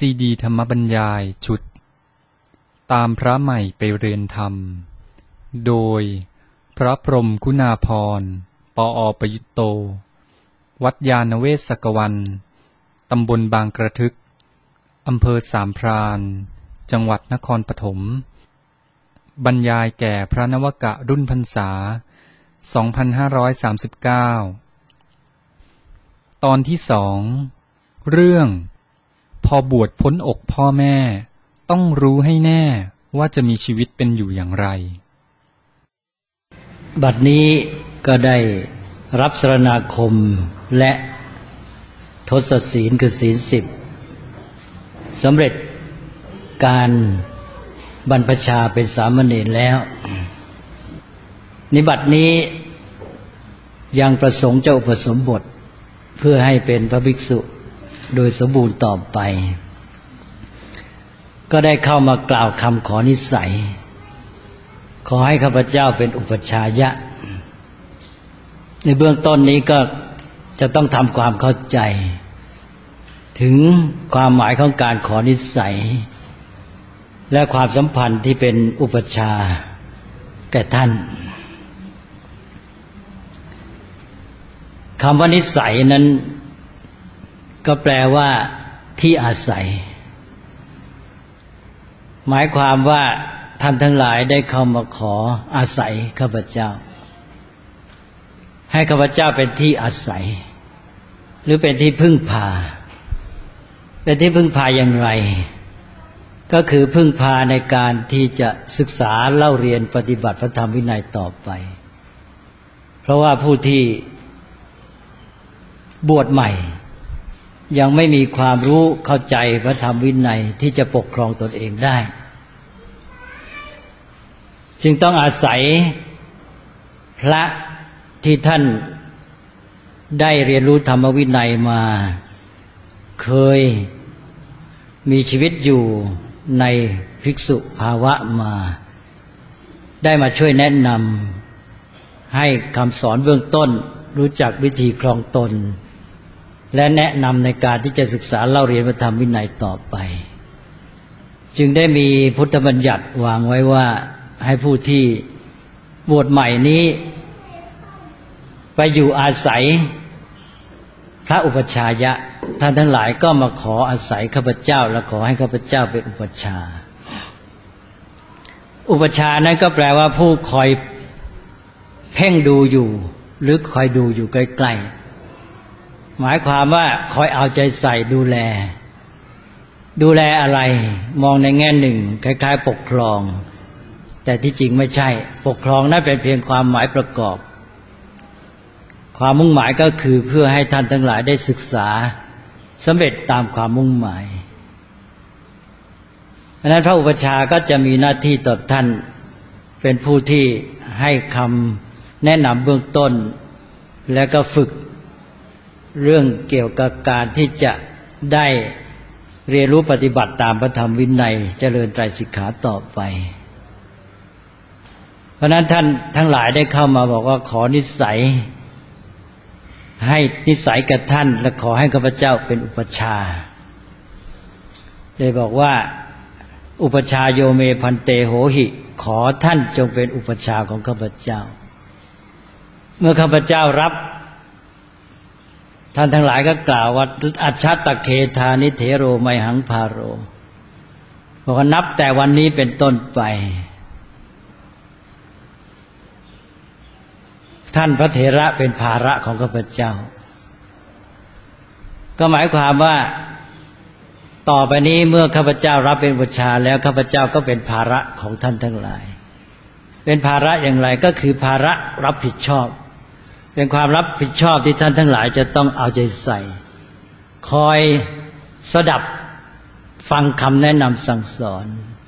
ซีดีธรรมบรรยายชุดตามพระใหม่ไปเรียนธรรมโดยพระพรหมคุณาภรณ์ ปอ.ประยุตโต วัดยานเวศกวัน ตำบลบางกระทึก อำเภอสามพราน จังหวัดนครปฐม บรรยายแก่พระนวกะรุ่นพรรษา 2539 ตอนที่สอง เรื่องพอบวชพ้นอกพ่อแม่ต้องรู้ให้แน่ว่าจะมีชีวิตเป็นอยู่อย่างไรบัดนี้ก็ได้รับสรณาคมและทศศีลคือศีล10สำเร็จการบรรพชาเป็นสามเณรแล้วในบัดนี้ยังประสงค์จะอุปสมบทเพื่อให้เป็นพระภิกษุโดยสมบูรณ์ต่อไปก็ได้เข้ามากล่าวคำขอนิสัยขอให้ข้าพเจ้าเป็นอุปัชฌายะในเบื้องต้นนี้ก็จะต้องทำความเข้าใจถึงความหมายของการขอนิสัยและความสัมพันธ์ที่เป็นอุปัชฌาย์แก่ท่านคำว่านิสัยนั้นก็แปลว่าที่อาศัยหมายความว่าท่านทั้งหลายได้เข้ามาขออาศัยข้าพเจ้าให้ข้าพเจ้าเป็นที่อาศัยหรือเป็นที่พึ่งพาเป็นที่พึ่งพาอย่างไรก็คือพึ่งพาในการที่จะศึกษาเล่าเรียนปฏิบัติพระธรรมวินัยต่อไปเพราะว่าผู้ที่บวชใหม่ยังไม่มีความรู้เข้าใจพระธรรมวินัยที่จะปกครองตนเองได้จึงต้องอาศัยพระที่ท่านได้เรียนรู้ธรรมวินัยมาเคยมีชีวิตอยู่ในภิกษุภาวะมาได้มาช่วยแนะนำให้คำสอนเบื้องต้นรู้จักวิธีครองตนและแนะนำในการที่จะศึกษาเล่าเรียนพระธรรมวินัยต่อไปจึงได้มีพุทธบัญญัติวางไว้ว่าให้ผู้ที่บวชใหม่นี้ไปอยู่อาศัยพระอุปัชฌายะท่านทั้งหลายก็มาขออาศัยข้าพเจ้าและขอให้ข้าพเจ้าเป็นอุปัชฌาย์อุปัชฌาย์นั้นก็แปลว่าผู้คอยเพ่งดูอยู่หรือคอยดูอยู่ใกล้ๆหมายความว่าคอยเอาใจใส่ดูแลอะไรมองในแง่หนึ่งคล้ายๆปกครองแต่ที่จริงไม่ใช่ปกครองนั้นเป็นเพียงความหมายประกอบความมุ่งหมายก็คือเพื่อให้ท่านทั้งหลายได้ศึกษาสำเร็จตามความมุ่งหมายเพราะนั้นพระอุปัชฌาย์ก็จะมีหน้าที่ต่อท่านเป็นผู้ที่ให้คำแนะนำเบื้องต้นและก็ฝึกเรื่องเกี่ยวกับการที่จะได้เรียนรู้ปฏิบัติตามพระธรรมวินัยเจริญไตรสิกขาต่อไปเพราะนั้นท่านทั้งหลายได้เข้ามาบอกว่าขอนิสัยให้นิสัยกับท่านและขอให้ข้าพเจ้าเป็นอุปัชฌาย์ได้บอกว่าอุปัชฌาโยเมพันเตโหหิขอท่านจงเป็นอุปัชฌาย์ของข้าพเจ้าเมื่อข้าพเจ้ารับท่านทั้งหลายก็กล่าวว่าอัจฉตเคธานิเถโรไมหังพาโรบอกว่านับแต่วันนี้เป็นต้นไปท่านพระเถระเป็นภาระของข้าพเจ้าก็หมายความว่าต่อไปนี้เมื่อข้าพเจ้ารับเป็นอุปัชฌาย์แล้วข้าพเจ้าก็เป็นภาระของท่านทั้งหลายเป็นภาระอย่างไรก็คือภาระรับผิดชอบเป็นความรับผิดชอบที่ท่านทั้งหลายจะต้องเอาใจใส่คอยสดับฟังคำแนะนำสั่งสอน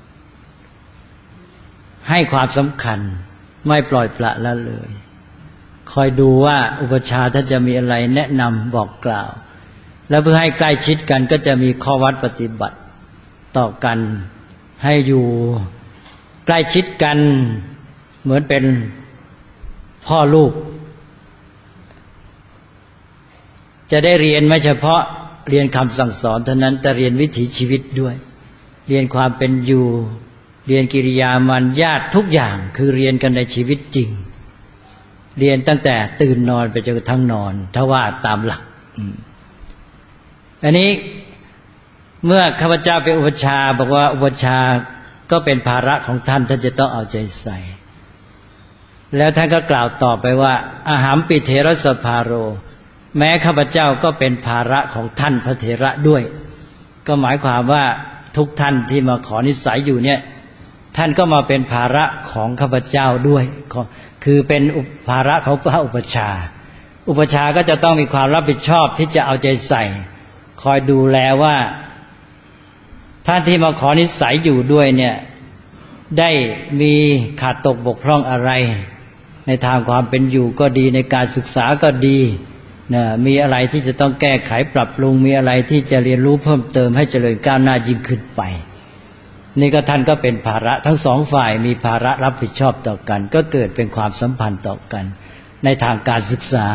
ให้ความสำคัญไม่ปล่อยปละละเลยคอยดูว่าอุปัชฌาย์ท่านจะมีอะไรแนะนำบอกกล่าวแล้วเพื่อให้ใกล้ชิดกันก็จะมีข้อวัดปฏิบัติต่อกันให้อยู่ใกล้ชิดกันเหมือนเป็นพ่อลูกจะได้เรียนไม่เฉพาะเรียนคำสั่งสอนเท่านั้นแต่เรียนวิถีชีวิตด้วยเรียนความเป็นอยู่เรียนกิริยามารยาททุกอย่างคือเรียนกันในชีวิตจริงเรียนตั้งแต่ตื่นนอนไปจนกระทั่งนอนถ้าว่าตามหลักอันนี้เมื่อข้าพเจ้าเป็นอุปัชฌาย์บอกว่าอุปัชฌาย์ก็เป็นภาระของท่านท่านจะต้องเอาใจใส่แล้วท่านก็กล่าวต่อไปว่าอาหามปิเถรสภาโรแม้ข้าพเจ้าก็เป็นภาระของท่านพระเถระด้วยก็หมายความว่าทุกท่านที่มาขอนิสัยอยู่เนี่ยท่านก็มาเป็นภาระของข้าพเจ้าด้วยคือเป็นภาระของพระอุปัชฌาย์อุปัชฌาย์ก็จะต้องมีความรับผิดชอบที่จะเอาใจใส่คอยดูแลว่าท่านที่มาขอนิสัยอยู่ด้วยเนี่ยได้มีขาดตกบกพร่องอะไรในทางความเป็นอยู่ก็ดีในการศึกษาก็ดีนะมีอะไรที่จะต้องแก้ไขปรับปรุงมีอะไรที่จะเรียนรู้เพิ่มเติมให้เจริญก้าวหน้ายิ่งขึ้นไปนี่ก็ท่านก็เป็นภาระทั้งสองฝ่ายมีภาระรับผิดชอบต่อกันก็เกิดเป็นความสัมพันธ์ต่อกันในทางการศึกษา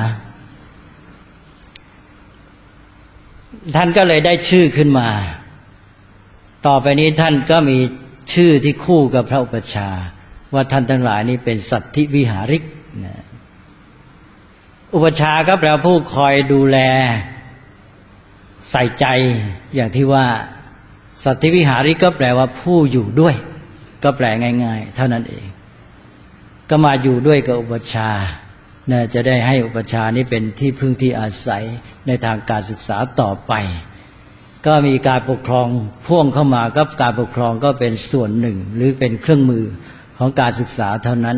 ท่านก็เลยได้ชื่อขึ้นมาต่อไปนี้ท่านก็มีชื่อที่คู่กับพระอุปัชฌาย์ว่าท่านทั้งหลายนี้เป็นสัตถิวิหาริกนะอุปัชฌาย์ก็แปลว่าผู้คอยดูแลใส่ใจอย่างที่ว่าสัตถิวิหาริกก็แปลว่าผู้อยู่ด้วยก็แปลง่ายๆเท่านั้นเองก็มาอยู่ด้วยกับอุปัชฌาย์นะจะได้ให้อุปัชฌาย์นี้เป็นที่พึ่งที่อาศัยในทางการศึกษาต่อไปก็มีการปกครองพ่วงเข้ามากับการปกครองก็เป็นส่วนหนึ่งหรือเป็นเครื่องมือของการศึกษาเท่านั้น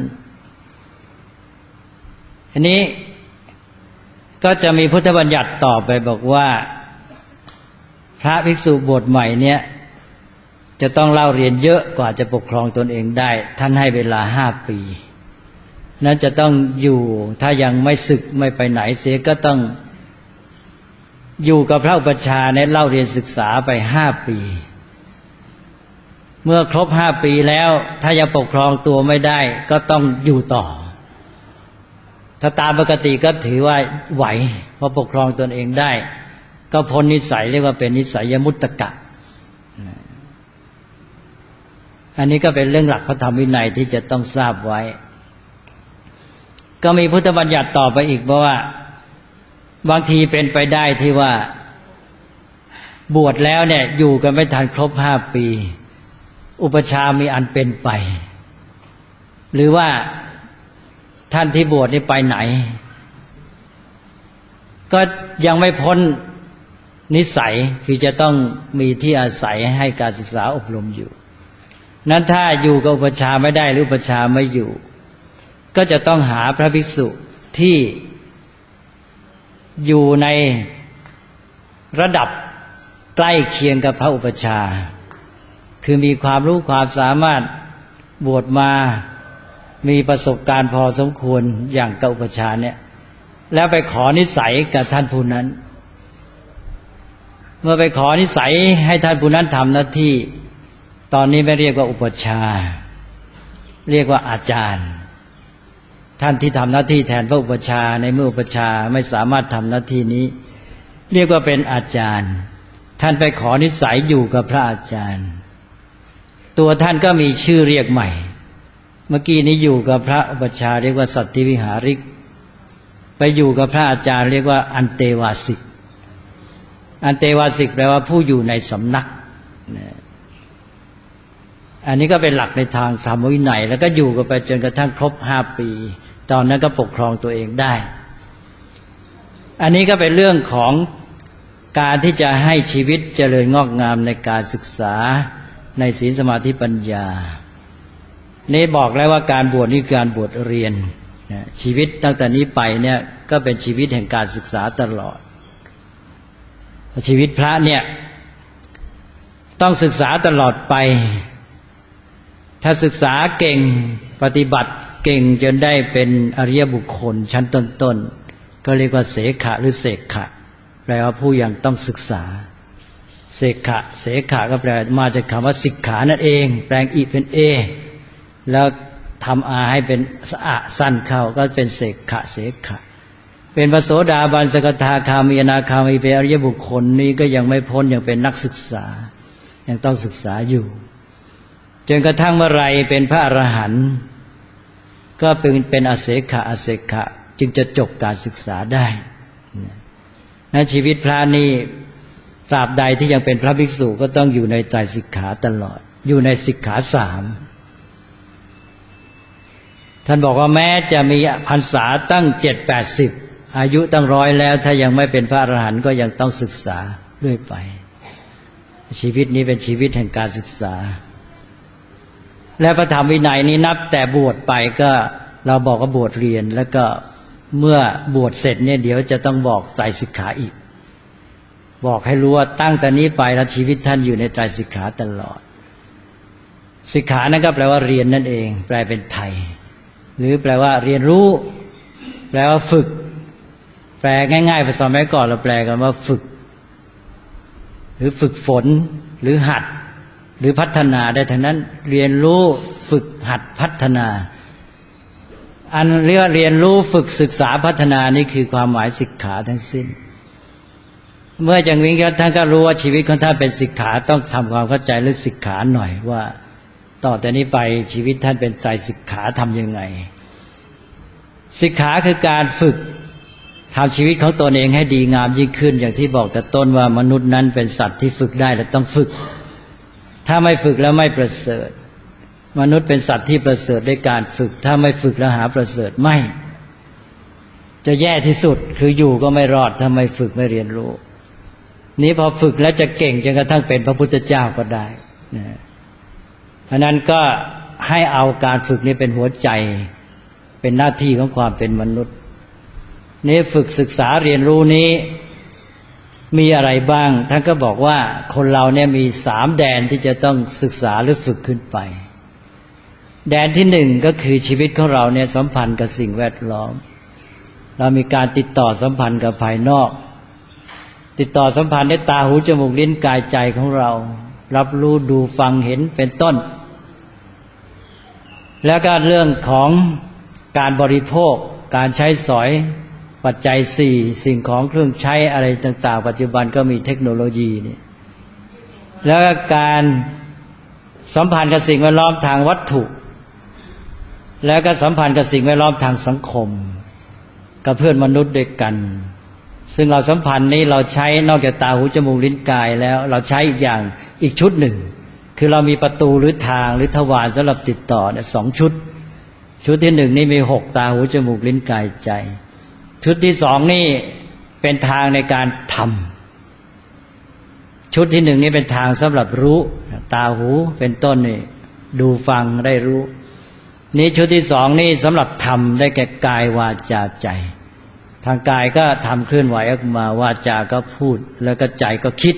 อันนี้ก็จะมีพุทธบัญญัติต่อไปบอกว่าพระภิกษุบวชใหม่เนี่ยจะต้องเล่าเรียนเยอะกว่าจะปกครองตนเองได้ท่านให้เวลา5 ปีนั้นจะต้องอยู่ถ้ายังไม่สึกไม่ไปไหนเสียก็ต้องอยู่กับพระอุปัชฌาย์เนี่ยเล่าเรียนศึกษาไป5 ปีเมื่อครบ5 ปีแล้วถ้ายังปกครองตัวไม่ได้ก็ต้องอยู่ต่อถ้าตามปกติก็ถือว่าไหวเพราะปกครองตนเองได้ก็พ้นนิสัยเรียกว่าเป็นนิสัยมุตตกะอันนี้ก็เป็นเรื่องหลักพระธรรมวินัยที่จะต้องทราบไว้ก็มีพุทธบัญญัติต่อไปอีกเพราะว่าบางทีเป็นไปได้ที่ว่าบวชแล้วเนี่ยอยู่กันไม่ทันครบ5 ปีอุปัชฌาย์มีอันเป็นไปหรือว่าท่านที่บวชนี่ไปไหนก็ยังไม่พ้นนิสัยคือจะต้องมีที่อาศัยให้การศึกษาอบรมอยู่นั้นถ้าอยู่กับอุปัชฌาย์ไม่ได้หรืออุปัชฌาย์ไม่อยู่ก็จะต้องหาพระภิกษุที่อยู่ในระดับใกล้เคียงกับพระอุปัชฌาย์คือมีความรู้ความสามารถบวชมามีประสบการณ์พอสมควรอย่างกับอุปัชฌาย์เนี่ยแล้วไปขอนิสัยกับท่านผู้นั้นเมื่อไปขอนิสัยให้ท่านผู้นั้นทำหน้าที่ตอนนี้ไม่เรียกว่าอุปัชฌาย์เรียกว่าอาจารย์ท่านที่ทำหน้าที่แทนพระอุปัชฌาย์ในเมื่ออุปัชฌาย์ไม่สามารถทำหน้าที่นี้เรียกว่าเป็นอาจารย์ท่านไปขอนิสัยอยู่กับพระอาจารย์ตัวท่านก็มีชื่อเรียกใหม่เมื่อกี้นี้อยู่กับพระอุปัชฌาย์เรียกว่าสัตถิวิหาริกไปอยู่กับพระอาจารย์เรียกว่าอันเตวาสิกอันเตวาสิกแปลว่าผู้อยู่ในสำนักอันนี้ก็เป็นหลักในทางธรรมวินัยแล้วก็อยู่กันไปจนกระทั่งครบ5 ปีตอนนั้นก็ปกครองตัวเองได้อันนี้ก็เป็นเรื่องของการที่จะให้ชีวิตเจริญงอกงามในการศึกษาในศีลสมาธิปัญญานี่บอกแล้วว่าการบวชนี่คือการบวชเรียนชีวิตตั้งแต่นี้ไปเนี่ยก็เป็นชีวิตแห่งการศึกษาตลอดชีวิตพระเนี่ยต้องศึกษาตลอดไปถ้าศึกษาเก่งปฏิบัติเก่งจนได้เป็นอริยบุคคลชั้นต้นๆก็เรียกว่าเสขะหรือเสกขะแปลว่าผู้ยังต้องศึกษาเสขะเสขะก็แปลมาจากคำว่าสิกขานั่นเองแปลงอิเป็นเอแล้วทำอาให้เป็นสะอาสั้นเข้าก็เป็นเสกขะเสขะเป็นพระโสดาบันสกทาคามีอนาคามีเป็นอริยบุคคลนี้ก็ยังไม่พ้นยังเป็นนักศึกษายังต้องศึกษาอยู่จนกระทั่งเมื่อไรเป็นพระอรหันต์ก็เป็นอเสขะจึงจะจบการศึกษาได้นั้นชีวิตพระนี่ตราบใดที่ยังเป็นพระภิกษุก็ต้องอยู่ในไตรสิกขาตลอดอยู่ในสิกขาสามท่านบอกว่าแม้จะมีพรรษาตั้ง7-80อายุตั้ง100แล้วถ้ายังไม่เป็นพระอรหันต์ก็ยังต้องศึกษาเรื่อยไปชีวิตนี้เป็นชีวิตแห่งการศึกษาและพระธรรมวินัยนี้นับแต่บวชไปก็เราบอกว่าบวชเรียนแล้วก็เมื่อบวชเสร็จเนี่ยเดี๋ยวจะต้องบอกไตรสิกขาอีกบอกให้รู้ว่าตั้งแต่นี้ไปแล้วชีวิตท่านอยู่ในไตรสิกขาตลอดสิกขานั้นก็แปลว่าเรียนนั่นเองแปลเป็นไทยหรือแปลว่าเรียนรู้แปลว่าฝึกแปลง่ายๆภาษาสมัยก่อนเราแปลกันว่าฝึกหรือฝึกฝนหรือหัดหรือพัฒนาได้ทั้งนั้นเรียนรู้ฝึกหัดพัฒนาอันเรียกเรียนรู้ฝึกศึกษาพัฒนานี่คือความหมายสิกขาทั้งสิ้นเมื่ออย่างนี้ท่านก็รู้ว่าชีวิตของท่านเป็นสิกขาต้องทำความเข้าใจเรื่องสิกขาหน่อยว่าต่อแต่นี้ไปชีวิตท่านเป็นไตรสิกขาทำยังไงสิกขาคือการฝึกทำชีวิตของตนเองให้ดีงามยิ่งขึ้นอย่างที่บอกแต่ต้นว่ามนุษย์นั้นเป็นสัตว์ที่ฝึกได้และต้องฝึกถ้าไม่ฝึกแล้วไม่ประเสริฐมนุษย์เป็นสัตว์ที่ประเสริฐด้วยการฝึกถ้าไม่ฝึกแล้วหาประเสริฐไม่จะแย่ที่สุดคืออยู่ก็ไม่รอดถ้าไม่ฝึกไม่เรียนรู้นี้พอฝึกแล้วจะเก่งจนกระทั่งเป็นพระพุทธเจ้าก็ได้นะเพราะนั้นก็ให้เอาการฝึกนี้เป็นหัวใจเป็นหน้าที่ของความเป็นมนุษย์นี้ฝึกศึกษาเรียนรู้นี้มีอะไรบ้างท่านก็บอกว่าคนเราเนี่ยมี3แดนที่จะต้องศึกษาหรือฝึกขึ้นไปแดนที่1ก็คือชีวิตของเราเนี่ยสัมพันธ์กับสิ่งแวดล้อมเรามีการติดต่อสัมพันธ์กับภายนอกติดต่อสัมพันธ์ด้วยตาหูจมูกลิ้นกายใจของเรารับรู้ดูฟังเห็นเป็นต้นแล้วก็เรื่องของการบริโภคการใช้สอยปัจจัย4สิ่งของเครื่องใช้อะไรต่างๆปัจจุบันก็มีเทคโนโลยีนี่แล้วก็การสัมพันธ์กับสิ่งแวดล้อมทางวัตถุแล้วก็สัมพันธ์กับสิ่งแวดล้อมทางสังคมกับเพื่อนมนุษย์ด้วยกันซึ่งเราสัมพันธ์นี้เราใช้นอกจากตาหูจมูกลิ้นกายแล้วเราใช้อีกอย่างอีกชุดหนึ่งคือเรามีประตูหรือทางหรือทวารสำหรับติดต่อเนี่ย2ชุดที่1นี่มี6ตาหูจมูกลิ้นกายใจชุดที่2นี่เป็นทางในการทำชุดที่1นี่เป็นทางสำหรับรู้ตาหูเป็นต้นนี่ดูฟังได้รู้นี้ชุดที่2นี่สำหรับทำได้แก่กายวาจาใจทางกายก็ทำเคลื่อนไหวออกมาวาจาก็พูดแล้วก็ใจก็คิด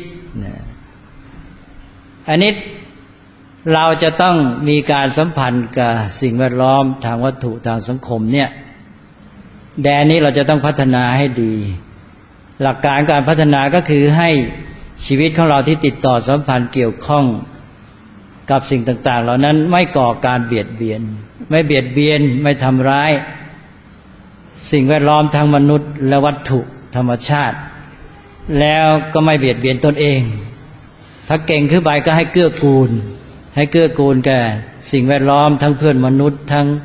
อันนี้เราจะต้องมีการสัมพันธ์กับสิ่งแวดล้อมทางวัตถุทางสังคมเนี่ยแดนนี้เราจะต้องพัฒนาให้ดีหลักการการพัฒนาก็คือให้ชีวิตของเราที่ติดต่อสัมพันธ์เกี่ยวข้องกับสิ่งต่างๆเหล่านั้นไม่ก่อการเบียดเบียนไม่ทำร้ายสิ่งแวดล้อมทั้งมนุษย์และวัตถุธรรมชาติแล้วก็ไม่เบียดเบียนตนเองถ้าเก่งขึ้นไปก็ให้เกื้อกูลแก่สิ่งแวดล้อมทั้งเพื่อนมนุษย์ทั้ง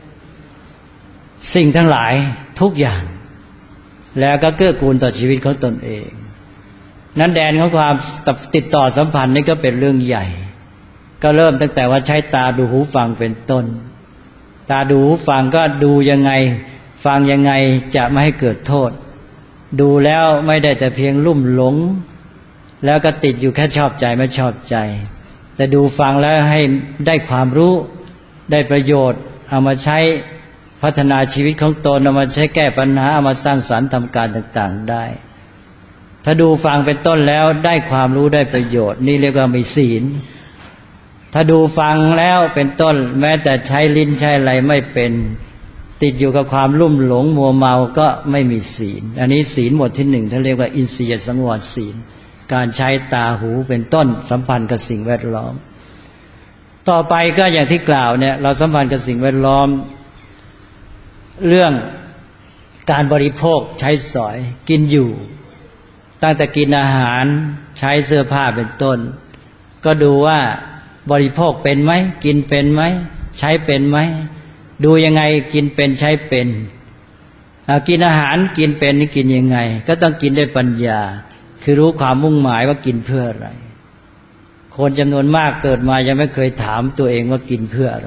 สิ่งทั้งหลายทุกอย่างแล้วก็เกื้อกูลต่อชีวิตของตนเองนั้นแดนของความติดต่อสัมพันธ์นี่ก็เป็นเรื่องใหญ่ก็เริ่มตั้งแต่ว่าใช้ตาดูหูฟังเป็นต้นตาดูหูฟังก็ดูยังไงฟังยังไงจะไม่ให้เกิดโทษดูแล้วไม่ได้แต่เพียงลุ่มหลงแล้วก็ติดอยู่แค่ชอบใจไม่ชอบใจแต่ดูฟังแล้วให้ได้ความรู้ได้ประโยชน์เอามาใช้พัฒนาชีวิตของตนเอามาใช้แก้ปัญหาเอามาสร้างสรรค์ทำการต่างๆได้ถ้าดูฟังเป็นต้นแล้วได้ความรู้ได้ประโยชน์นี่เรียกว่ามีศีลถ้าดูฟังแล้วเป็นต้นแม้แต่ใช้ลิ้นใช้อะไรไม่เป็นติดอยู่กับความลุ่มหลงมัวเมาก็ไม่มีศีลอันนี้ศีลหมวดที่1ท่านเรียกว่าอินทรียสังวรศีลการใช้ตาหูเป็นต้นสัมพันธ์กับสิ่งแวดล้อมต่อไปก็อย่างที่กล่าวเนี่ยเราสัมพันธ์กับสิ่งแวดล้อมเรื่องการบริโภคใช้สอยกินอยู่ตั้งแต่กินอาหารใช้เสื้อผ้าเป็นต้นก็ดูว่าบริโภคเป็นไหมกินเป็นไหมใช้เป็นไหมดูยังไงกินเป็นใช้เป็นกินอาหารกินเป็นนี่กินยังไงก็ต้องกินด้วยปัญญาคือรู้ความมุ่งหมายว่ากินเพื่ออะไรคนจำนวนมากเกิดมายังไม่เคยถามตัวเองว่ากินเพื่ออะไร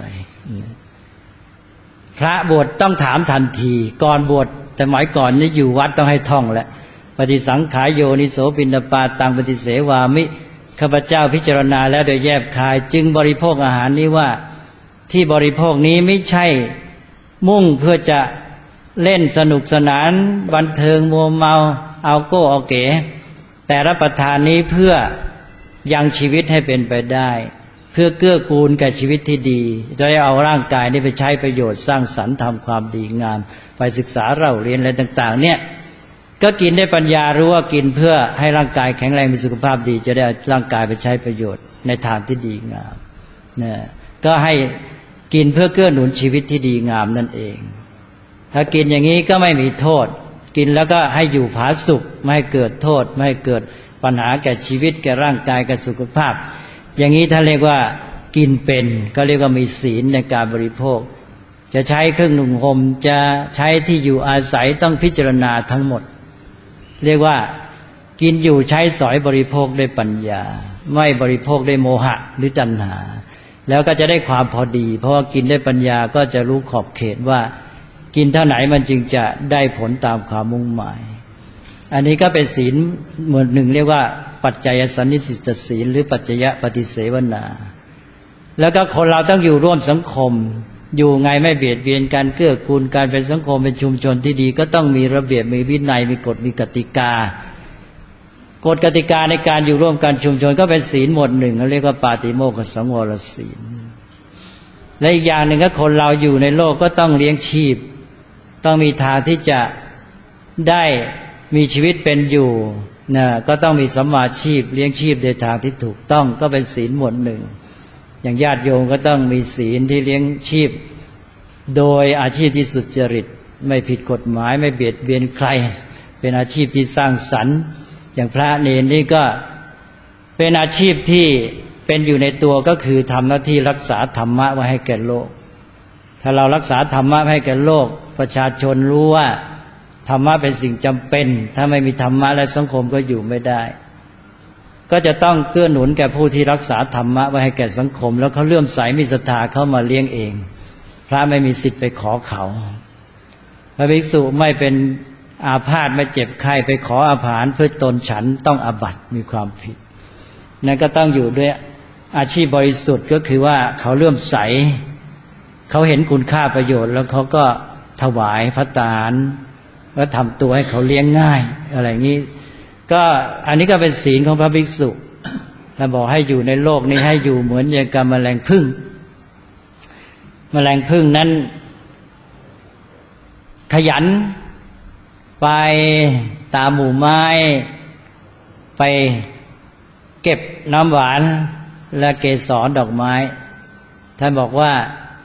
พระบวชต้องถามทันทีก่อนบวชแต่หมายก่อนนี่อยู่วัดต้องให้ท่องแหละปฏิสังขายโยนิโสปิณฑปาตังปฏิเสวามิข้าพเจ้าพิจารณาแล้วโดยแยบคายจึงบริโภคอาหารนี้ว่าที่บริโภคนี้ไม่ใช่มุ่งเพื่อจะเล่นสนุกสนานบันเทิงมัวเมาเอาโก้เอาเก๋แต่รับประทานนี้เพื่อยังชีวิตให้เป็นไปได้เพื่อเกื้อกูลแก่ชีวิตที่ดีจะได้เอาร่างกายนี้ไปใช้ประโยชน์สร้างสรรค์ทำความดีงามไปศึกษาเล่าเรียนอะไรต่างๆเนี่ยก็กินได้ปัญญารู้ว่ากินเพื่อให้ร่างกายแข็งแรงมีสุขภาพดีจะได้เอาร่างกายไปใช้ประโยชน์ในทางที่ดีงามนะก็ให้กินเพื่อเกื้อหนุนชีวิตที่ดีงามนั่นเองถ้ากินอย่างนี้ก็ไม่มีโทษกินแล้วก็ให้อยู่ผาสุกไม่ให้เกิดโทษไม่ให้เกิดปัญหาแก่ชีวิตแก่ร่างกายแก่สุขภาพอย่างนี้ท่านเรียกว่ากินเป็นก็เรียกว่ามีศีลในการบริโภคจะใช้เครื่องนุ่งห่มจะใช้ที่อยู่อาศัยต้องพิจารณาทั้งหมดเรียกว่ากินอยู่ใช้สอยบริโภคด้วยปัญญาไม่บริโภคด้วยโมหะหรือตัณหาแล้วก็จะได้ความพอดีเพราะว่ากินด้วยปัญญาก็จะรู้ขอบเขตว่ากินเท่าไหนมันจึงจะได้ผลตามความมุ่งหมายอันนี้ก็เป็นศีลหมวดหนึ่งเรียกว่าปัจจัยสันนิสิตศีลหรือปัจจยปฏิเสวนาแล้วก็คนเราต้องอยู่ร่วมสังคมอยู่ไงไม่เบียดเบียนกันเกื้อกูลการเป็นสังคมเป็นชุมชนที่ดีก็ต้องมีระเบียบมีวินัยมีกฎมีกติกากฎกติกาในการอยู่ร่วมกันชุมชนก็เป็นศีลหมวดหนึ่งเรียกว่าปาติโมกขสังวรศีลและอีกอย่างหนึ่งก็คนเราอยู่ในโลกก็ต้องเลี้ยงชีพต้องมีทางที่จะได้มีชีวิตเป็นอยู่นะก็ต้องมีสัมมาชีพเลี้ยงชีพในทางที่ถูกต้องก็เป็นศีลหมวดหนึ่งอย่างญาติโยมก็ต้องมีศีลที่เลี้ยงชีพโดยอาชีพที่สุจริตไม่ผิดกฎหมายไม่เบียดเบียนใครเป็นอาชีพที่สร้างสรรค์อย่างพระเนรนี่ก็เป็นอาชีพที่เป็นอยู่ในตัวก็คือทำหน้าที่รักษาธรรมะไว้ให้แก่โลกถ้าเรารักษาธรรมะให้แก่โลกประชาชนรู้ว่าธรรมะเป็นสิ่งจำเป็นถ้าไม่มีธรรมะและสังคมก็อยู่ไม่ได้ก็จะต้องเกื้อหนุนแก่ผู้ที่รักษาธรรมะไว้ให้แก่สังคมแล้วเขาเลื่อมใสมีศรัทธาเข้ามาเลี้ยงเองพระไม่มีสิทธิ์ไปขอเขาพระภิกษุไม่เป็นอาพาธไม่เจ็บไข้ไปขออาหารเพื่อตนฉันต้องอาบัติมีความผิดนั่นก็ต้องอยู่ด้วยอาชีพบริสุทธิ์ก็คือว่าเขาเลื่อมใสเขาเห็นคุณค่าประโยชน์แล้วเขาก็ถวายภัตตาหารแล้วทำตัวให้เขาเลี้ยงง่ายอะไรอย่างนี้ก็อันนี้ก็เป็นศีลของพระภิกษุท่านบอกให้อยู่ในโลกนี้ให้อยู่เหมือนอย่างกับแมลงผึ้งแมลงผึ้งนั้นขยันไปตามหมู่ไม้ไปเก็บน้ำหวานและเกสรดอกไม้ท่านบอกว่า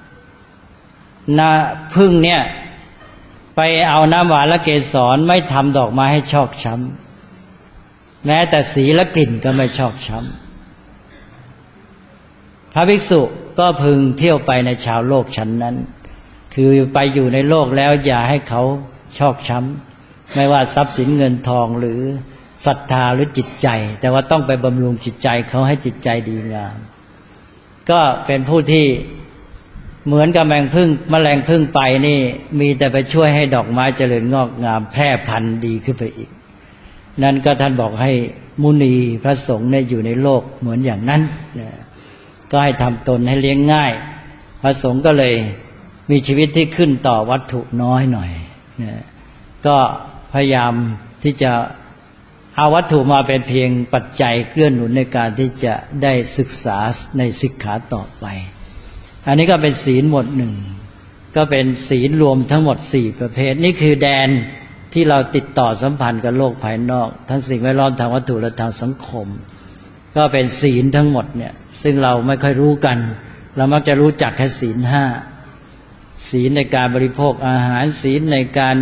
ผึ้งเนี่ยไปเอาน้ำหวานและเกสรไม่ทำดอกไม้ให้ชอกช้ำแม้แต่สีและกลิ่นก็ไม่ชอกช้ำพระภิกษุก็พึงเที่ยวไปในชาวโลกชั้นนั้นคือไปอยู่ในโลกแล้วอย่าให้เขาชอกช้ำไม่ว่าทรัพย์สินเงินทองหรือศรัทธาหรือจิตใจแต่ว่าต้องไปบำรุงจิตใจเขาให้จิตใจดีงามก็เป็นผู้ที่เหมือนกับแมลงผึ้งไปนี่มีแต่ไปช่วยให้ดอกไม้เจริญงอกงามแพร่พันธุ์ดีขึ้นไปอีกนั่นก็ท่านบอกให้มุนีพระสงฆ์เนี่ยอยู่ในโลกเหมือนอย่างนั้นก็ให้ทำตนให้เลี้ยงง่ายพระสงฆ์ก็เลยมีชีวิตที่ขึ้นต่อวัตถุน้อยหน่อยก็พยายามที่จะเอาวัตถุมาเป็นเพียงปัจจัยเกื้อหนุนในการที่จะได้ศึกษาในสิกขาต่อไปอันนี้ก็เป็นศีลหมวดหนึ่งก็เป็นศีลรวมทั้งหมด4ประเภทนี่คือแดนที่เราติดต่อสัมพันธ์กับโลกภายนอกทั้งสิ่งแวดล้อมทางวัตถุและทางสังคมก็เป็นศีลทั้งหมดเนี่ยซึ่งเราไม่ค่อยรู้กันเรามักจะรู้จักแค่ศีล 5ศีลในการบริโภคอาหารศีลในการ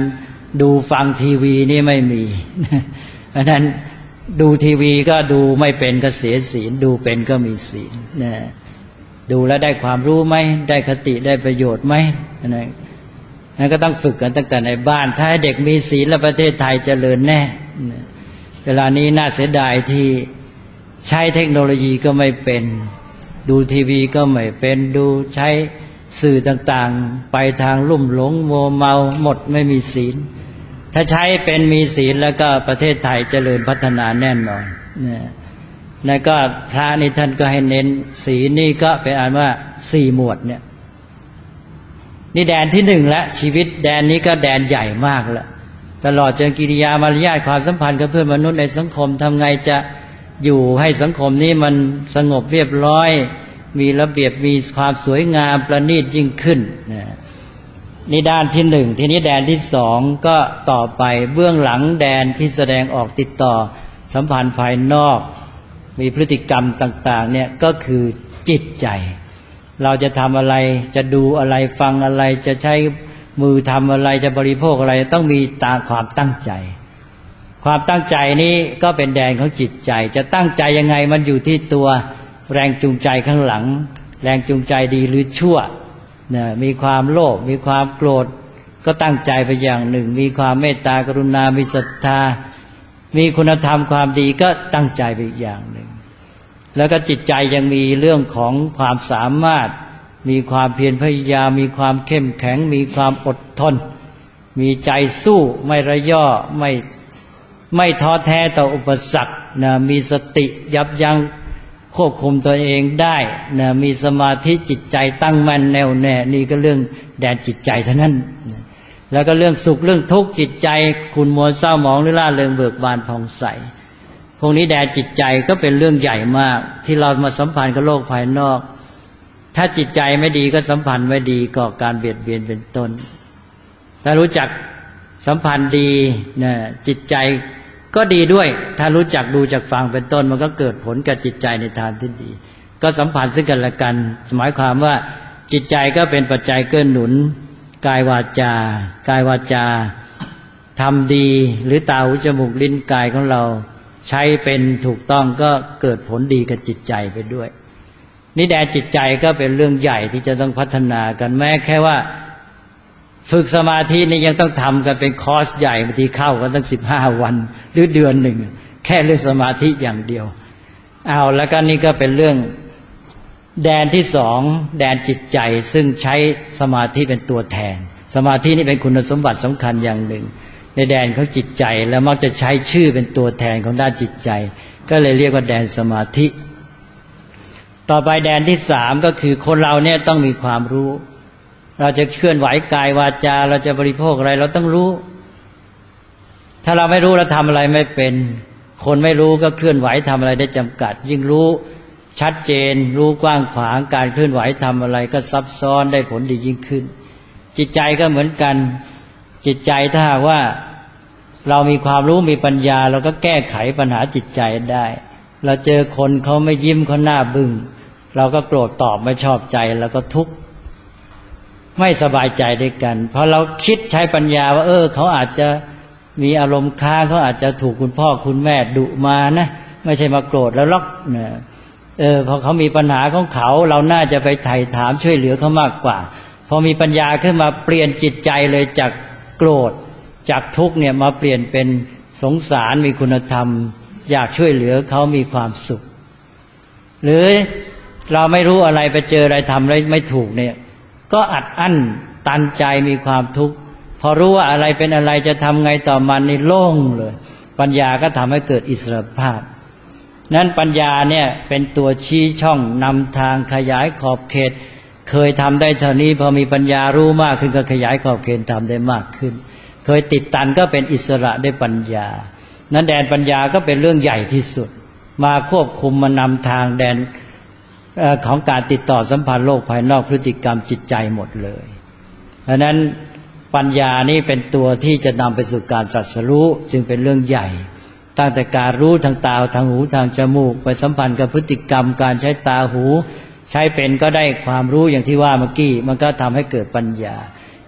ดูฟังทีวีนี่ไม่มีเพราะนั้นดูทีวีก็ดูไม่เป็นก็เสียศีลดูเป็นก็มีศีลนะดูแล้วได้ความรู้ไหมได้คติได้ประโยชน์ไหมนั่นก็ต้องฝึกกันตั้งแต่ในบ้านถ้าให้เด็กมีศีลแล้วประเทศไทยเจริญแน่เวลานี้น่าเสียดายที่ใช้เทคโนโลยีก็ไม่เป็นดูทีวีก็ไม่เป็นดูใช้สื่อต่างๆไปทางลุ่มหลงมัวเมาหมดไม่มีศีลถ้าใช้เป็นมีศีลแล้วก็ประเทศไทยเจริญพัฒนาแน่นอนแล้วก็พระนี่ท่านก็ให้เน้นศีลนี่ก็เป็นอันว่า4หมวดเนี่ยนี่แดนที่1แล้วชีวิตแดนนี้ก็แดนใหญ่มากแล้วตลอดจนกิริยามารยาทความสัมพันธ์กับเพื่อนมนุษย์ในสังคมทำไงจะอยู่ให้สังคมนี้มันสงบเรียบร้อยมีระเบียบมีความสวยงามประณีตยิ่งขึ้นนี่ด้านที่1ทีนี้แดนที่2ก็ต่อไปเบื้องหลังแดนที่แสดงออกติดต่อสัมพันธ์ภายนอกมีพฤติกรรมต่างๆเนี่ยก็คือจิตใจเราจะทำอะไรจะดูอะไรฟังอะไรจะใช้มือทำอะไรจะบริโภคอะไรต้องมีตามความตั้งใจความตั้งใจนี้ก็เป็นแดนของจิตใจจะตั้งใจยังไงมันอยู่ที่ตัวแรงจูงใจข้างหลังแรงจูงใจดีหรือชั่วมีความโลภมีความโกรธก็ตั้งใจไปอย่างหนึ่งมีความเมตตากรุณามีศรัทธามีคุณธรรมความดีก็ตั้งใจไปอีกอย่างหนึ่งแล้วก็จิตใจยังมีเรื่องของความสามารถมีความเพียรพยายามมีความเข้มแข็งมีความอดทนมีใจสู้ไม่ระย่อไม่ท้อแท้ต่ออุปสรรคมีสติยับยั้งควบคุมตัวเองได้มีสมาธิจิตใจตั้งมั่นแน่วแน่นี่ก็เรื่องแดนจิตใจเท่านั้นแล้วก็เรื่องสุขเรื่องทุกข์จิตใจขุ่นมัวเศร้าหมองหรือล่าเริงเบิกบานผ่องใสพวกนี้แดนจิตใจก็เป็นเรื่องใหญ่มากที่เรามาสัมพันธ์กับโลกภายนอกถ้าจิตใจไม่ดีก็สัมพันธ์ไม่ดีก่อการเบียดเบียนเป็นต้นถ้ารู้จักสัมพันธ์ดีจิตใจก็ดีด้วยถ้ารู้จักดูจักฟังเป็นต้นมันก็เกิดผลกับจิตใจในทางที่ดีก็สัมพันธ์ซึ่งกันและกันหมายความว่าจิตใจก็เป็นปัจจัยเกื้อหนุนกายวาจาทำดีหรือตาหูจมูกลิ้นกายของเราใช้เป็นถูกต้องก็เกิดผลดีกับจิตใจไปด้วยนี่แดนจิตใจก็เป็นเรื่องใหญ่ที่จะต้องพัฒนากันแม้แค่ว่าฝึกสมาธินี่ยังต้องทำกันเป็นคอร์สใหญ่บางทีเข้ากันตั้ง15 วันหรือเดือนหนึ่งแค่เรื่องสมาธิอย่างเดียวเอาแล้วก็นี่ก็เป็นเรื่องแดนที่2แดนจิตใจซึ่งใช้สมาธิเป็นตัวแทนสมาธินี่เป็นคุณสมบัติสำคัญอย่างหนึ่งในแดนของจิตใจแล้วมักจะใช้ชื่อเป็นตัวแทนของด้านจิตใจก็เลยเรียกว่าแดนสมาธิต่อไปแดนที่3ก็คือคนเราเนี่ยต้องมีความรู้เราจะเคลื่อนไหวกายวาจาเราจะบริโภคอะไรเราต้องรู้ถ้าเราไม่รู้เราทำอะไรไม่เป็นคนไม่รู้ก็เคลื่อนไหวทำอะไรได้จำกัดยิ่งรู้ชัดเจนรู้กว้างขวางการเคลื่อนไหวทำอะไรก็ซับซ้อนได้ผลดียิ่งขึ้นจิตใจก็เหมือนกันจิตใจถ้าหากว่าเรามีความรู้มีปัญญาเราก็แก้ไขปัญหาจิตใจได้เราเจอคนเขาไม่ยิ้มเขาหน้าบึ้งเราก็โกรธตอบไม่ชอบใจแล้วก็ทุกข์ไม่สบายใจด้วยกันเพราะเราคิดใช้ปัญญาว่าเขาอาจจะมีอารมณ์ค้างเขาอาจจะถูกคุณพ่อคุณแม่ดุมานะไม่ใช่มาโกรธแล้วล็อกพอเขามีปัญหาของเขาเราน่าจะไปไถ่ถามช่วยเหลือเขามากกว่าพอมีปัญญาขึ้นมาเปลี่ยนจิตใจเลยจากโกรธจากทุกข์เนี่ยมาเปลี่ยนเป็นสงสารมีคุณธรรมอยากช่วยเหลือเขามีความสุขหรือเราไม่รู้อะไรไปเจออะไรทำอะไรไม่ถูกเนี่ยก็อัดอั้นตันใจมีความทุกข์พอรู้ว่าอะไรเป็นอะไรจะทำไงต่อมันนี่โล่งเลยปัญญาก็ทำให้เกิดอิสรภาพนั้นปัญญาเนี่ยเป็นตัวชี้ช่องนำทางขยายขอบเขตเคยทำได้เท่านี้พอมีปัญญารู้มากขึ้นก็ขยายขอบเขตทำได้มากขึ้นเคยติดตันก็เป็นอิสระได้ปัญญานั้นแดนปัญญาก็เป็นเรื่องใหญ่ที่สุดมาควบคุมมานำทางแดนของการติดต่อสัมพันธ์โลกภายนอกพฤติกรรมจิตใจหมดเลยเพราะนั้นปัญญานี่เป็นตัวที่จะนำไปสู่การตรัสรู้จึงเป็นเรื่องใหญ่ตั้งแต่การรู้ทางตาทางหูทางจมูกไปสัมพันธ์กับพฤติกรรมการใช้ตาหูใช้เป็นก็ได้ความรู้อย่างที่ว่าเมื่อกี้มันก็ทำให้เกิดปัญญา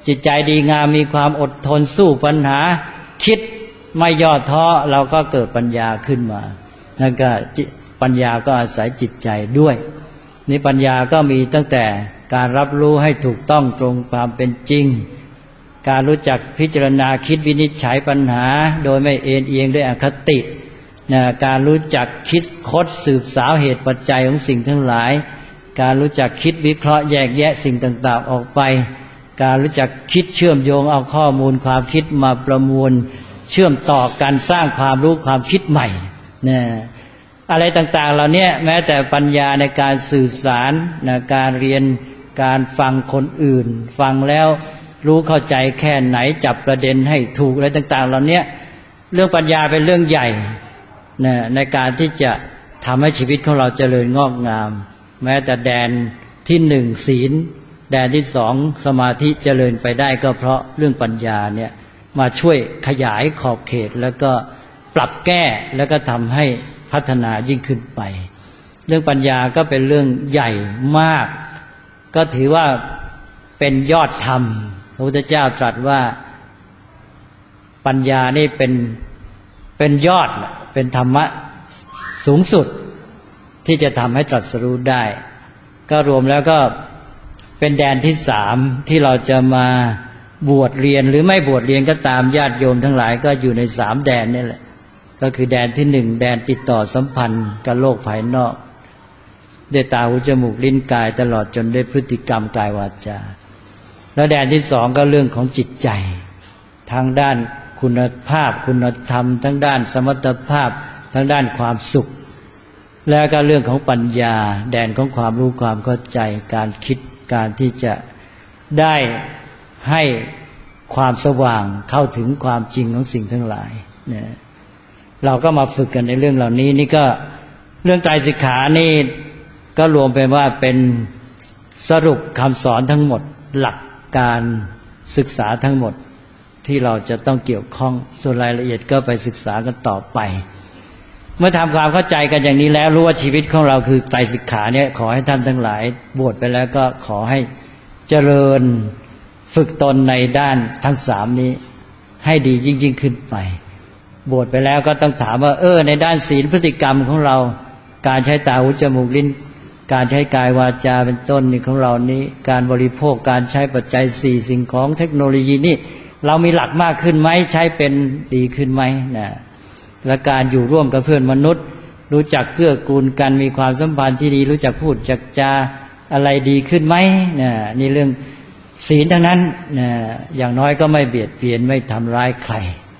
จิตใจดีงามมีความอดทนสู้ปัญหาคิดไม่ย่อท้อเราก็เกิดปัญญาขึ้นมานั่นก็ปัญญาก็อาศัยจิตใจด้วยนี่ปัญญาก็มีตั้งแต่การรับรู้ให้ถูกต้องตรงความเป็นจริงการรู้จักพิจารณาคิดวินิจฉัยปัญหาโดยไม่เอ็นเอียงด้วยอคติการรู้จักคิดคดสืบสาวเหตุปัจจัยของสิ่งทั้งหลายการรู้จักคิดวิเคราะห์แยกแยะสิ่งต่างๆออกไปการรู้จักคิดเชื่อมโยงเอาข้อมูลความคิดมาประมวลเชื่อมต่อการสร้างความรู้ความคิดใหม่อะไรต่างๆเหล่านี้แม้แต่ปัญญาในการสื่อสารการเรียนการฟังคนอื่นฟังแล้วรู้เข้าใจแค่ไหนจับประเด็นให้ถูกอะไรต่างๆเหล่านี้เรื่องปัญญาเป็นเรื่องใหญ่ในการที่จะทำให้ชีวิตของเราเจริญงอกงามแม้แต่แดนที่หนึ่งศีลแดนที่สองสมาธิเจริญไปได้ก็เพราะเรื่องปัญญาเนี่ยมาช่วยขยายขอบเขตแล้วก็ปรับแก้แล้วก็ทำให้พัฒนายิ่งขึ้นไปเรื่องปัญญาก็เป็นเรื่องใหญ่มากก็ถือว่าเป็นยอดธรรมพระพุทธเจ้าตรัสว่าปัญญานี่เป็นยอดเป็นธรรมะสูงสุดที่จะทำให้ตรัสรู้ได้ก็รวมแล้วก็เป็นแดนที่สามที่เราจะมาบวชเรียนหรือไม่บวชเรียนก็ตามญาติโยมทั้งหลายก็อยู่ในสามแดนนี่แหละก็คือแดนที่หนึ่งแดนติดต่อสัมพันธ์กับโลกภายนอกด้วยตาหูจมูกลิ้นกายตลอดจนด้วยพฤติกรรมกายวาจาแล้วแดนที่สองก็เรื่องของจิตใจทางด้านคุณภาพคุณธรรมทั้งด้านสมรรถภาพทั้งด้านความสุขแล้วก็เรื่องของปัญญาแดนของความรู้ความเข้าใจการคิดการที่จะได้ให้ความสว่างเข้าถึงความจริงของสิ่งทั้งหลายเนี่ยเราก็มาฝึกกันในเรื่องเหล่านี้นี่ก็เรื่องไตรสิกขานี่ก็รวมเป็นว่าเป็นสรุปคำสอนทั้งหมดหลักการศึกษาทั้งหมดที่เราจะต้องเกี่ยวข้องส่วนรายละเอียดก็ไปศึกษากันต่อไปเมื่อทำความเข้าใจกันอย่างนี้แล้วรู้ว่าชีวิตของเราคือไตรสิกขาเนี่ยขอให้ท่านทั้งหลายบวชไปแล้วก็ขอให้เจริญฝึกตนในด้านทั้งสามนี้ให้ดียิ่งขึ้นไปบวชไปแล้วก็ต้องถามว่าในด้านศีลพฤติกรรมของเราการใช้ตาหูจมูกลิ้นการใช้กายวาจาเป็นต้นนี่ของเรานี้การบริโภคการใช้ปัจจัยสี่สิ่งของเทคโนโลยีนี่เรามีหลักมากขึ้นไหมใช้เป็นดีขึ้นไหมนะและการอยู่ร่วมกับเพื่อนมนุษย์รู้จักเกื้อกูลกันมีความสัมพันธ์ที่ดีรู้จักพูดจักจาอะไรดีขึ้นไหมนะนี่เรื่องศีลทั้งนั้นนะอย่างน้อยก็ไม่เบียดเบียนไม่ทำร้ายใคร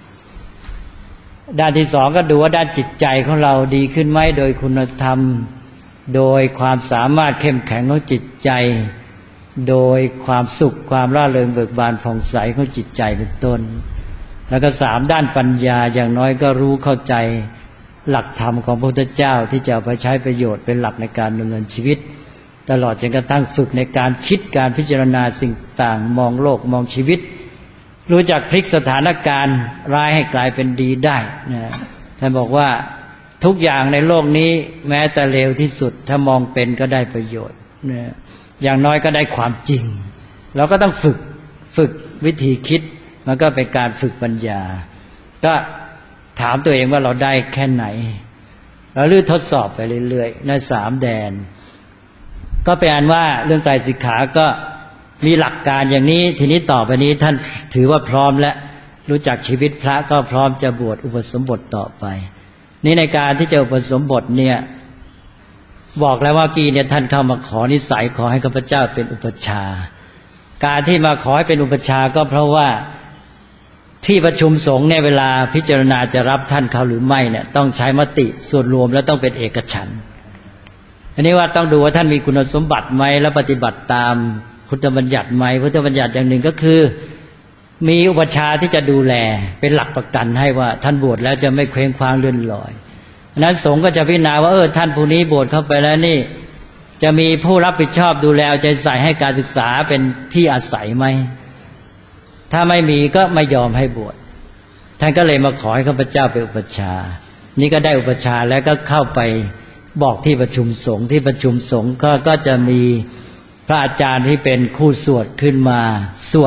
ด้านที่สองก็ดูว่าด้านจิตใจของเราดีขึ้นไหมโดยคุณธรรมโดยความสามารถเข้มแข็งของจิตใจโดยความสุขความร่าเริงเบิกบานผ่องใสของจิตใจเป็นต้นแล้วก็สามด้านปัญญาอย่างน้อยก็รู้เข้าใจหลักธรรมของพระพุทธเจ้าที่จะเอาไปใช้ประโยชน์เป็นหลักในการดำเนินชีวิตตลอดจนกระทั่งฝึกในการคิดการพิจารณาสิ่งต่างมองโลกมองชีวิตรู้จักพลิกสถานการณ์ร้ายให้กลายเป็นดีได้นะท่านบอกว่าทุกอย่างในโลกนี้แม้แต่เลวที่สุดถ้ามองเป็นก็ได้ประโยชน์นะอย่างน้อยก็ได้ความจริงเราก็ต้องฝึกวิธีคิดมันก็เป็นการฝึกปัญญาก็ถามตัวเองว่าเราได้แค่ไหนเราลื้อทดสอบไปเรื่อยๆในสามแดนก็เป็นอันว่าเรื่องไตรสิกขาก็มีหลักการอย่างนี้ทีนี้ต่อไปนี้ท่านถือว่าพร้อมและรู้จักชีวิตพระก็พร้อมจะบวชอุปสมบทต่อไปนี่ในการที่จะอุปสมบทเนี่ยบอกแล้วว่ากี้เนี่ยท่านเข้ามาขอนิสัยขอให้ข้าพเจ้าเป็นอุปชฌาย์การที่มาขอให้เป็นอุปชฌาย์ก็เพราะว่าที่ประชุมสงฆ์เนี่ยเวลาพิจารณาจะรับท่านเขาหรือไม่เนี่ยต้องใช้มติส่วนรวมและต้องเป็นเอกฉันท์อันนี้ว่าต้องดูว่าท่านมีคุณสมบัติไหมและปฏิบัติตามพุทธบัญญัติไหมพุทธบัญญัติอย่างหนึ่งก็คือมีอุปชฌาย์ที่จะดูแลเป็นหลักประกันให้ว่าท่านบวชแล้วจะไม่เคว้งคว้างเลื่อนลอยนั้นสงฆ์ก็จะพิจารณาว่าท่านผู้นี้บวชเข้าไปแล้วนี่จะมีผู้รับผิดชอบดูแลเอาใจใส่ให้การศึกษาเป็นที่อาศัยไหมถ้าไม่มีก็ไม่ยอมให้บวชท่านก็เลยมาขอให้ข้าพเจ้าเป็นอุปชฌาย์นี่ก็ได้อุปชฌาย์แล้วก็เข้าไปบอกที่ประชุมสงฆ์ที่ประชุมสงฆ์ก็จะมีพระอาจารย์ที่เป็นคู่สวดขึ้นมาสวด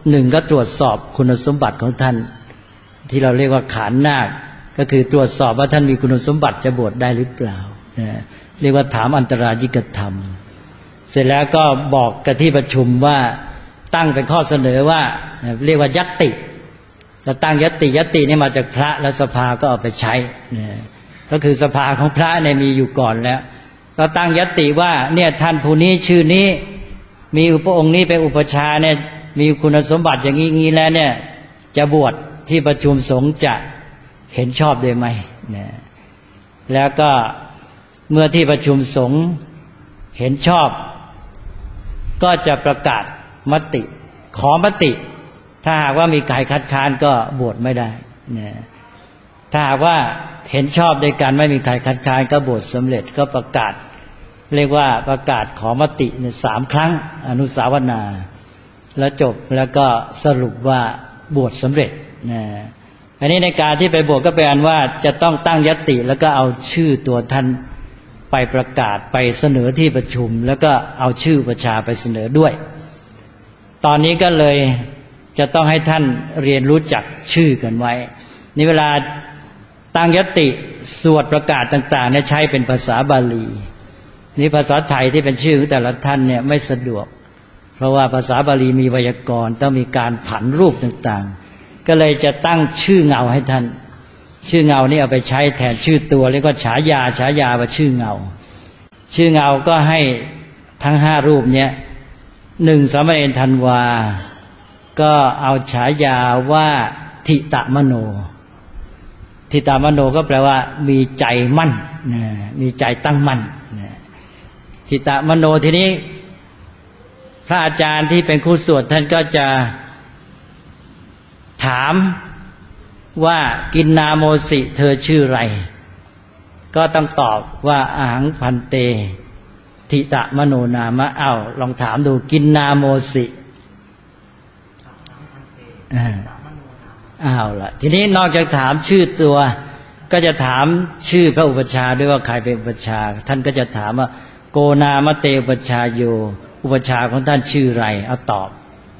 หนึ่งก็ตรวจสอบคุณสมบัติของท่านที่เราเรียกว่าขานนาคก็คือตรวจสอบว่าท่านมีคุณสมบัติจะบวชได้หรือเปล่าเรียกว่าถามอันตรายิกธรรมเสร็จแล้วก็บอกกับที่ประชุมว่าตั้งเป็นข้อเสนอว่าเรียกว่าญัตติเราตั้งญัตตินี่มาจากพระและสภาก็เอาไปใช้ก็คือสภาของพระเนี่ยมีอยู่ก่อนแล้วก็ตั้งญัตติว่าเนี่ยท่านผู้นี้ชื่อนี้มีพระองค์นี้เป็นอุปชาเนี่ยมีคุณสมบัติอย่างนี้แล้วเนี่ยจะบวชที่ประชุมสงฆ์จะเห็นชอบได้ไหมแล้วก็เมื่อที่ประชุมสงฆ์เห็นชอบก็จะประกาศมติขอมติถ้าหากว่ามีใครคัดค้านก็บวชไม่ได้ถ้าหากว่าเห็นชอบด้วยกันไม่มีใครคัดค้านก็บวชสำเร็จก็ประกาศเรียกว่าประกาศขอมติ3 ครั้งอนุสาวนาแล้วจบแล้วก็สรุปว่าบวชสำเร็จอันนี้ในการที่ไปบวชก็เป็นอันว่าจะต้องตั้งญัตติแล้วก็เอาชื่อตัวท่านไปประกาศไปเสนอที่ประชุมแล้วก็เอาชื่อประชาไปเสนอด้วยตอนนี้ก็เลยจะต้องให้ท่านเรียนรู้จักชื่อกันไว้นี่เวลาตั้งญัตติสวดประกาศต่างๆเนี่ยใช้เป็นภาษาบาลีนี่ภาษาไทยที่เป็นชื่อของแต่ละท่านเนี่ยไม่สะดวกเพราะว่าภาษาบาลีมีไวยากรณ์ต้องมีการผันรูปต่างๆก็เลยจะตั้งชื่อเงาให้ท่านชื่อเงานี่เอาไปใช้แทนชื่อตัวเรียกว่าฉายาว่าชื่อเงาก็ให้ทั้ง5 รูปเนี้ย1สามเณรธันวาก็เอาฉายาว่าทิตมโนก็แปลว่ามีใจมั่นมีใจตั้งมั่นทิตมโนทีนี้พระอาจารย์ที่เป็นครูสวดท่านก็จะถามว่ากินนาโมสิเธอชื่ออะไรก็ต้องตอบว่าอาหังพันเตทิตมโนนามะลองถามดูกินนาโมสิล่ะทีนี้นอกจากถามชื่อตัวก็จะถามชื่อพระอุปัชฌาย์ด้วยว่าใครเป็นอุปัชฌาย์ท่านก็จะถามว่าโกนามเตอุปัชฌายโยอุปัชฌาย์ของท่านชื่ออะไรเอาตอบ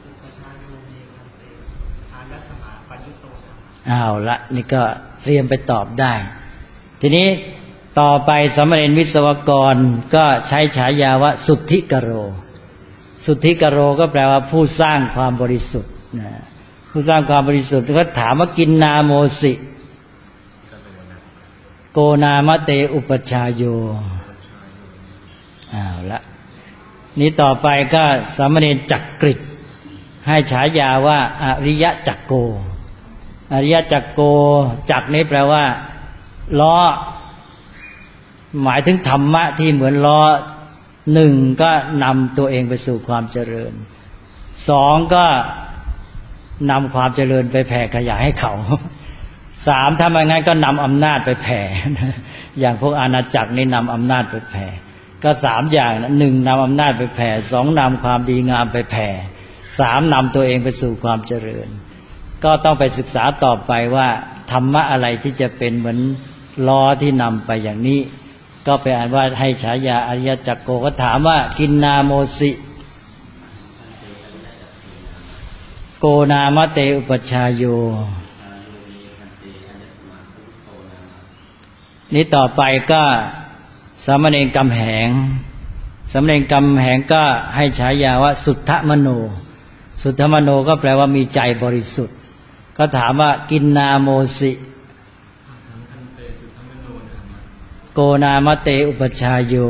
ละนี่ก็เตรียมไปตอบได้ทีนี้ต่อไปสามเณรวิศวกรก็ใช้ฉายาว่าสุทธิกโรก็แปลว่าผู้สร้างความบริสุทธิ์ผู้สร้างความบริสุทธิ์ก็ถามว่ากินนาโมสิโกนามเตอุปัชฌายโยละนี้ต่อไปก็สามเณรจักกฤตให้ฉายาว่าอริยจักโกจักนี้แปลว่าล้อหมายถึงธรรมะที่เหมือนล้อ1ก็นำตัวเองไปสู่ความเจริญ2ก็นำความเจริญไปแผ่ขยายให้เขา3ถ้าไม่งั้นก็นำอำนาจไปแผ่อย่างพวกอาณาจักรนี่นำอำนาจไปแผ่ก็3อย่างนะ1นำอำนาจไปแผ่2นำความดีงามไปแผ่3นำตัวเองไปสู่ความเจริญก็ต้องไปศึกษาต่อไปว่าธรรมะอะไรที่จะเป็นเหมือนล้อที่นำไปอย่างนี้ก็ไปอ่านว่าให้ฉายาอริยจักโกก็ถามว่ากินนาโมสิโกนามเตอุปัชฌายโยนี้ต่อไปก็สามเณรกำแหงก็ให้ฉายาว่าสุทธมโนก็แปลว่ามีใจบริสุทธิ์ก็ถามว่ากินนาโมสิโกนามเตอุปัชฌายโย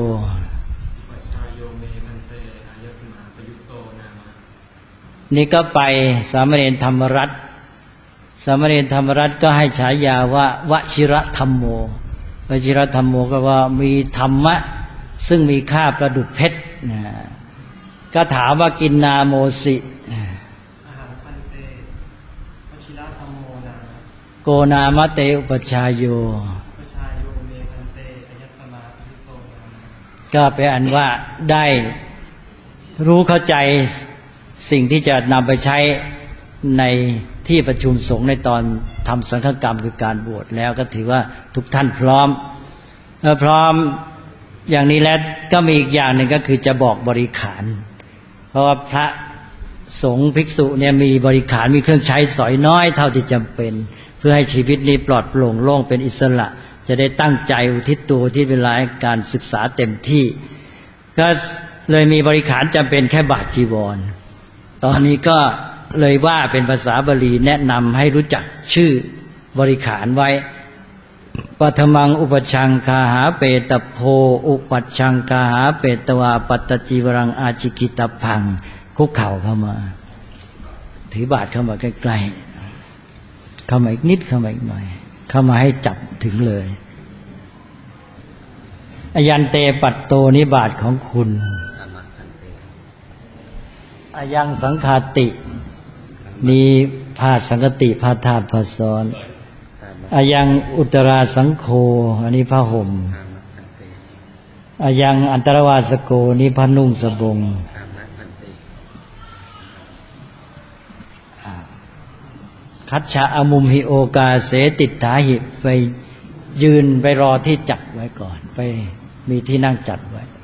นี่ก็ไปสามเณรธรรมรัตน์ก็ให้ฉายาว่าวชิรธรรมโมก็ว่ามีธรรมะซึ่งมีค่าประดุจเพชรก็ถามว่ากินนาโมสิโกนามเตอุปัชฌายโยก็เป็นอันว่าได้รู้เข้าใจสิ่งที่จะนำไปใช้ในที่ประชุมสงฆ์ในตอนทำสังฆกรรมคือการบวชแล้วก็ถือว่าทุกท่านพร้อมอย่างนี้แล้วก็มีอีกอย่างหนึ่งก็คือจะบอกบริขารเพราะว่าพระสงฆ์ภิกษุเนี่ยมีบริขารมีเครื่องใช้สอยน้อยเท่าที่จำเป็นเพื่อให้ชีวิตนี้ปลอดโปร่งโล่งเป็นอิสระจะได้ตั้งใจอุทิศตัวที่เวลาการศึกษาเต็มที่ก็เลยมีบริขารจำเป็นแค่บาทจีวรตอนนี้ก็เลยว่าเป็นภาษาบาลีแนะนำให้รู้จักชื่อบริขารไว้ปัทมังอุปชังคาหาเปตโพอุปัชชังคาหาเปตวาปัตตจีวรังอาชิกิตพังคุกเข่าเข้ามาถือบาทเข้ามาใกล้ๆเข้ามาอีกนิดเข้ามาอีกหน่อยเข้ามาให้จับถึงเลยอยันเตปัตโตนิบาทของคุณอายังสังฆาตินี่ผ้าสังฆติผ้าทาสผ้าซ้อนอายังอุตราสังโฆอันนี้ผ้าห่มอายังอันตรวาสโกนี่ผ้านุ่งสบงคัจฉะอมุมหิโอกาเสติถาหิไปยืนไปรอที่จัดไว้ก่อนไปมีที่นั่งจัดไว้